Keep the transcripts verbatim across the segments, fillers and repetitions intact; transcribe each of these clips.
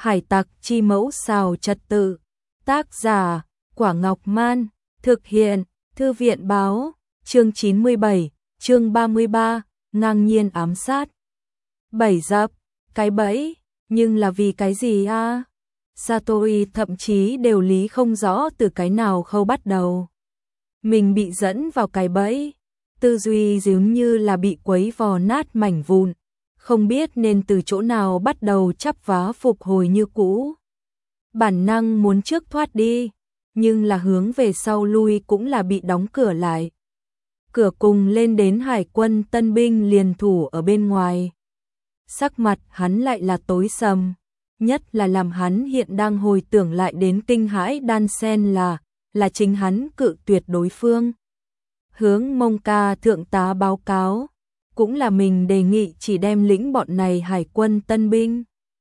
Hải tặc chi mẫu xào trật tự. Tác giả, Quả Ngọc Man. Thực hiện, Thư viện Báo. Chương chín mươi bảy, chương ba mươi ba, ngang nhiên ám sát. Bảy dập, cái bẫy, nhưng là vì cái gì a? À? Satori thậm chí đều lý không rõ từ cái nào khâu bắt đầu. Mình bị dẫn vào cái bẫy, tư duy dường như là bị quấy vò nát mảnh vụn, không biết nên từ chỗ nào bắt đầu chắp vá phục hồi như cũ. Bản năng muốn trước thoát đi, nhưng là hướng về sau lui cũng là bị đóng cửa lại. Cửa cùng lên đến hải quân tân binh liền thủ ở bên ngoài. Sắc mặt hắn lại là tối sầm, nhất là làm hắn hiện đang hồi tưởng lại đến kinh hãi đan sen là, là chính hắn cự tuyệt đối phương. Hướng Mông Ca thượng tá báo cáo, cũng là mình đề nghị chỉ đem lĩnh bọn này hải quân tân binh.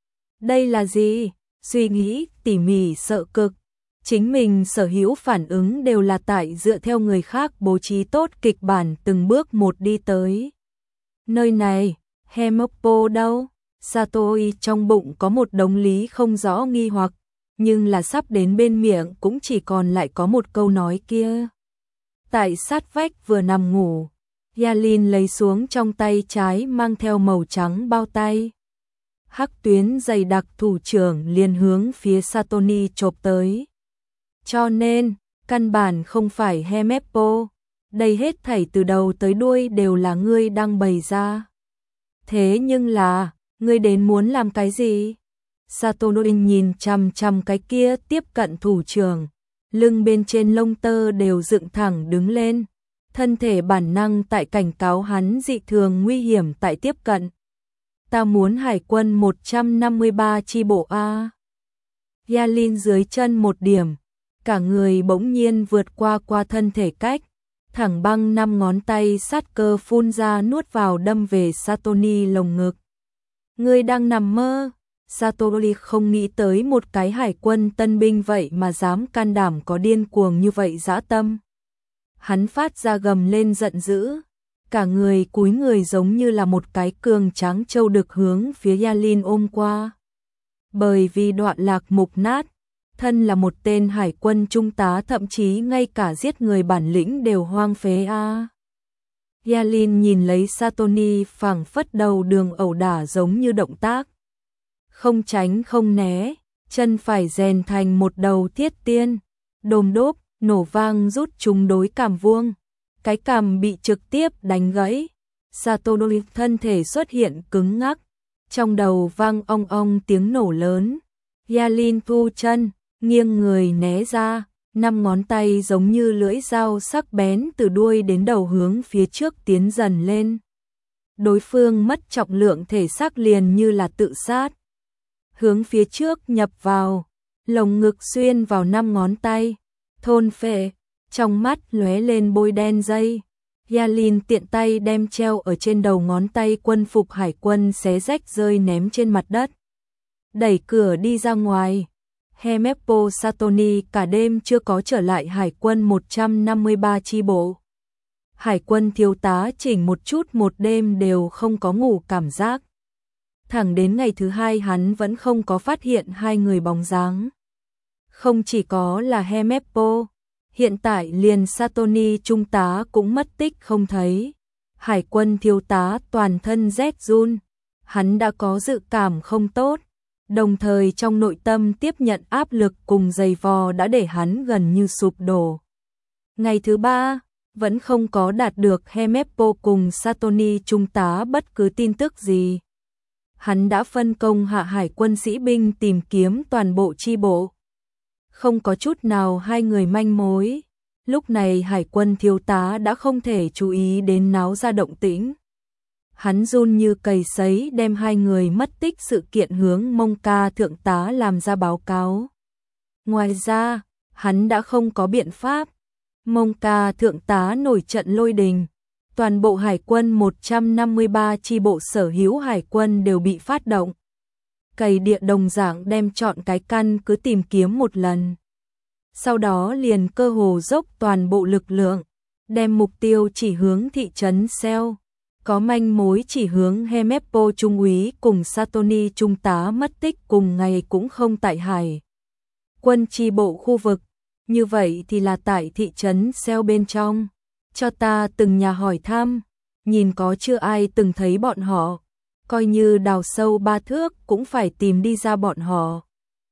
Đây là gì? Suy nghĩ tỉ mỉ sợ cực. Chính mình sở hữu phản ứng đều là tại dựa theo người khác bố trí tốt kịch bản từng bước một đi tới. Nơi này, Hemoppo đâu? Satori trong bụng có một đống lý không rõ nghi hoặc, nhưng là sắp đến bên miệng cũng chỉ còn lại có một câu nói kia. Tại sát vách vừa nằm ngủ, Yalin lấy xuống trong tay trái mang theo màu trắng bao tay. Hắc tuyến dày đặc thủ trưởng liền hướng phía Satori chộp tới. Cho nên, căn bản không phải Hemeppo, đây hết thảy từ đầu tới đuôi đều là ngươi đang bày ra. Thế nhưng là, ngươi đến muốn làm cái gì? Satori nhìn chằm chằm cái kia tiếp cận thủ trưởng, lưng bên trên lông tơ đều dựng thẳng đứng lên, thân thể bản năng tại cảnh cáo hắn dị thường nguy hiểm tại tiếp cận. Ta muốn hải quân một trăm năm mươi ba chi bộ A. Yalin dưới chân một điểm, cả người bỗng nhiên vượt qua qua thân thể cách, thẳng băng năm ngón tay sát cơ phun ra nuốt vào đâm về Satori lồng ngực. Ngươi đang nằm mơ. Satori không nghĩ tới một cái hải quân tân binh vậy mà dám can đảm có điên cuồng như vậy dã tâm. Hắn phát ra gầm lên giận dữ, cả người cúi người giống như là một cái cường tráng trâu được hướng phía Yalin ôm qua. Bởi vì đoạn lạc mục nát, thân là một tên hải quân trung tá thậm chí ngay cả giết người bản lĩnh đều hoang phế a. À. Yalin nhìn lấy Satori phảng phất đầu đường ẩu đả giống như động tác. Không tránh không né, chân phải rèn thành một đầu thiết tiên, đồm đốp, nổ vang rút trúng đối cằm vuông. Cái cằm bị trực tiếp đánh gãy, Satori thân thể xuất hiện cứng ngắc, trong đầu vang ong ong tiếng nổ lớn. Yalin thu chân, nghiêng người né ra, năm ngón tay giống như lưỡi dao sắc bén từ đuôi đến đầu hướng phía trước tiến dần lên. Đối phương mất trọng lượng thể xác liền như là tự sát. Hướng phía trước nhập vào, lồng ngực xuyên vào năm ngón tay, thôn phệ, trong mắt lóe lên bôi đen dây. Yalin tiện tay đem treo ở trên đầu ngón tay quân phục hải quân xé rách rơi ném trên mặt đất. Đẩy cửa đi ra ngoài. Hemeppo Satori cả đêm chưa có trở lại hải quân một trăm năm mươi ba chi bộ. Hải quân thiếu tá chỉnh một chút một đêm đều không có ngủ cảm giác. Thẳng đến ngày thứ hai hắn vẫn không có phát hiện hai người bóng dáng. Không chỉ có là Hemeppo, hiện tại liền Satori trung tá cũng mất tích không thấy. Hải quân thiếu tá toàn thân rét run, hắn đã có dự cảm không tốt, đồng thời trong nội tâm tiếp nhận áp lực cùng dày vò đã để hắn gần như sụp đổ. Ngày thứ ba, vẫn không có đạt được Hemeppo cùng Satori trung tá bất cứ tin tức gì. Hắn đã phân công hạ hải quân sĩ binh tìm kiếm toàn bộ chi bộ. Không có chút nào hai người manh mối. Lúc này hải quân thiếu tá đã không thể chú ý đến náo ra động tĩnh. Hắn run như cầy sấy đem hai người mất tích sự kiện hướng Mông Ca thượng tá làm ra báo cáo. Ngoài ra, hắn đã không có biện pháp. Mông Ca thượng tá nổi trận lôi đình. Toàn bộ hải quân một trăm năm mươi ba chi bộ sở hữu hải quân đều bị phát động. Cày địa đồng dạng đem chọn cái căn cứ tìm kiếm một lần. Sau đó liền cơ hồ dốc toàn bộ lực lượng, đem mục tiêu chỉ hướng thị trấn Seo. có manh mối chỉ hướng Hemeppo trung úy cùng Satoni trung tá mất tích cùng ngày cũng không tại hải quân chi bộ khu vực, như vậy thì là tại thị trấn Seo bên trong. Cho ta từng nhà hỏi thăm, nhìn có chưa ai từng thấy bọn họ, coi như đào sâu ba thước cũng phải tìm đi ra bọn họ.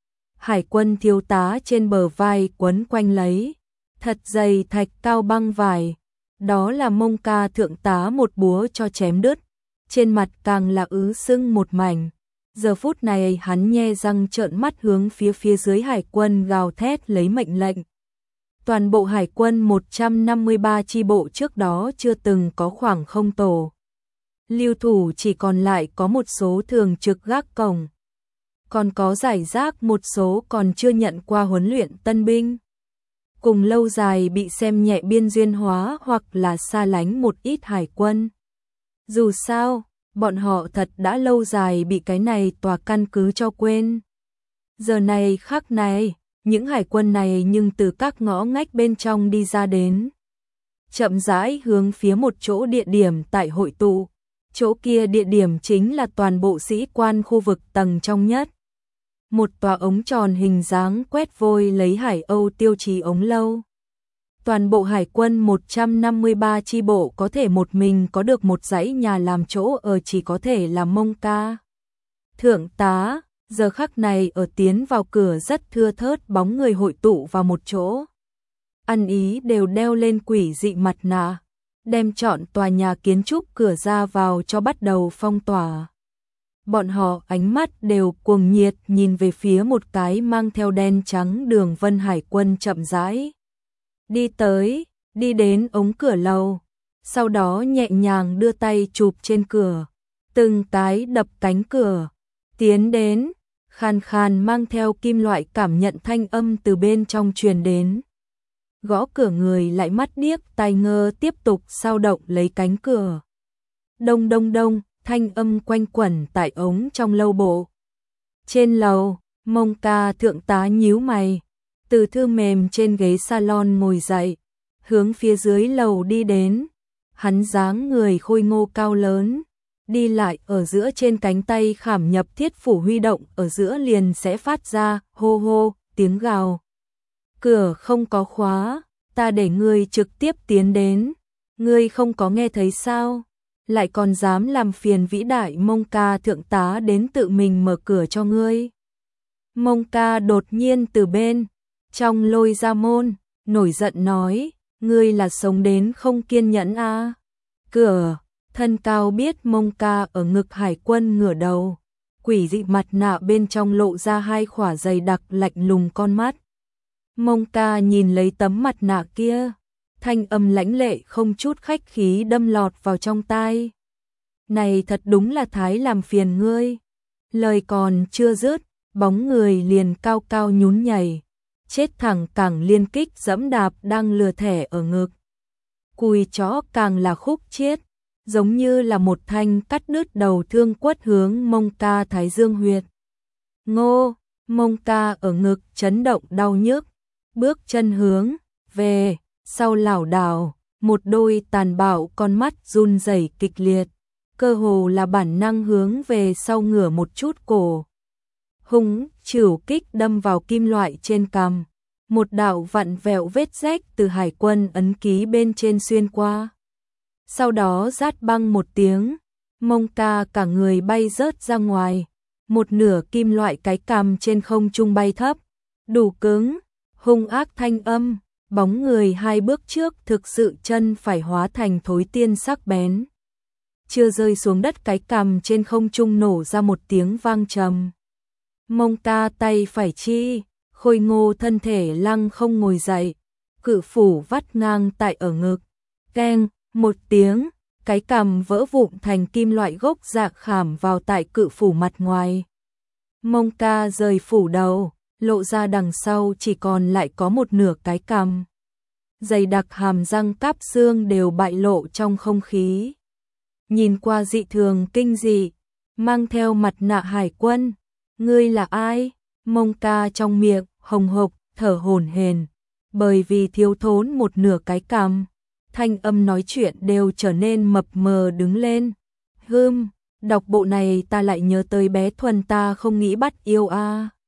Hải quân thiếu tá trên bờ vai quấn quanh lấy thật dày thạch cao băng vải, đó là Mông Ca thượng tá một búa cho chém đứt, trên mặt càng là ứ sưng một mảnh. Giờ phút này hắn nhe răng trợn mắt hướng phía phía dưới hải quân gào thét lấy mệnh lệnh. Toàn bộ hải quân một trăm năm mươi ba chi bộ trước đó chưa từng có khoảng không tổ. Lưu thủ chỉ còn lại có một số thường trực gác cổng. Còn có giải rác một số còn chưa nhận qua huấn luyện tân binh. Cùng lâu dài bị xem nhẹ biên duyên hóa hoặc là xa lánh một ít hải quân. Dù sao, bọn họ thật đã lâu dài bị cái này tòa căn cứ cho quên. Giờ này khắc này, những hải quân này nhưng từ các ngõ ngách bên trong đi ra đến. Chậm rãi hướng phía một chỗ địa điểm tại hội tụ. Chỗ kia địa điểm chính là toàn bộ sĩ quan khu vực tầng trong nhất. Một tòa ống tròn hình dáng quét vôi lấy Hải Âu tiêu chí ống lâu. Toàn bộ hải quân một trăm năm mươi ba chi bộ có thể một mình có được một dãy nhà làm chỗ ở chỉ có thể là Mông Ca. Thượng tá, giờ khắc này ở tiến vào cửa rất thưa thớt bóng người hội tụ vào một chỗ. Ăn ý đều đeo lên quỷ dị mặt nạ, đem trọn tòa nhà kiến trúc cửa ra vào cho bắt đầu phong tỏa. Bọn họ ánh mắt đều cuồng nhiệt nhìn về phía một cái mang theo đen trắng đường vân hải quân chậm rãi. Đi tới, đi đến ống cửa lầu, sau đó nhẹ nhàng đưa tay chụp trên cửa, từng cái đập cánh cửa, tiến đến, khàn khàn mang theo kim loại cảm nhận thanh âm từ bên trong truyền đến. Gõ cửa người lại mắt điếc tai ngơ tiếp tục sao động lấy cánh cửa. Đông đông đông, thanh âm quanh quẩn tại ống trong lâu bộ. Trên lầu, Mông Ca thượng tá nhíu mày, từ thư mềm trên ghế salon ngồi dậy, hướng phía dưới lầu đi đến. Hắn dáng người khôi ngô cao lớn, đi lại ở giữa trên cánh tay khảm nhập thiết phủ huy động ở giữa liền sẽ phát ra hô hô tiếng gào. Cửa không có khóa, ta để ngươi trực tiếp tiến đến, ngươi không có nghe thấy sao? Lại còn dám làm phiền vĩ đại Mông Ca thượng tá đến tự mình mở cửa cho ngươi. Mông Ca đột nhiên từ bên trong lôi ra môn, nổi giận nói, ngươi là sống đến không kiên nhẫn a. À? Cửa, thân cao biết Mông Ca ở ngực hải quân ngửa đầu, quỷ dị mặt nạ bên trong lộ ra hai khỏa dày đặc lạnh lùng con mắt. Mông Ca nhìn lấy tấm mặt nạ kia, thanh âm lãnh lệ không chút khách khí đâm lọt vào trong tai. Này thật đúng là thái làm phiền ngươi. Lời còn chưa dứt, bóng người liền cao cao nhún nhảy, chết thẳng cẳng liên kích dẫm đạp đang lừa thẻ ở ngực. Cùi chó càng là khúc chiết, giống như là một thanh cắt đứt đầu thương quất hướng Mông Ca thái dương huyệt. Ngô, Mông Ca ở ngực chấn động đau nhức, bước chân hướng về sau lảo đảo, một đôi tàn bạo con mắt run rẩy kịch liệt, cơ hồ là bản năng hướng về sau ngửa một chút cổ. Hung chịu kích đâm vào kim loại trên cằm, một đạo vặn vẹo vết rách từ hải quân ấn ký bên trên xuyên qua. Sau đó rát băng một tiếng, Mông Ca cả người bay rớt ra ngoài, một nửa kim loại cái cằm trên không trung bay thấp, đủ cứng, hung ác thanh âm, bóng người hai bước trước thực sự chân phải hóa thành thối tiên sắc bén. Chưa rơi xuống đất cái cằm trên không trung nổ ra một tiếng vang trầm. Mông Ca tay phải chi, khôi ngô thân thể lăng không ngồi dậy, cự phủ vắt ngang tại ở ngực. Keng, một tiếng, cái cằm vỡ vụn thành kim loại gốc rạc khảm vào tại cự phủ mặt ngoài. Mông Ca rời phủ đầu, lộ ra đằng sau chỉ còn lại có một nửa cái cằm. Dày đặc hàm răng cáp xương đều bại lộ trong không khí. Nhìn qua dị thường kinh dị, mang theo mặt nạ hải quân. Ngươi là ai? Mông Ca trong miệng, hồng hộc, thở hổn hển, bởi vì thiếu thốn một nửa cái cằm. thanh âm nói chuyện đều trở nên mập mờ đứng lên. Hừm, đọc bộ này ta lại nhớ tới bé Thuần ta không nghĩ bắt yêu a.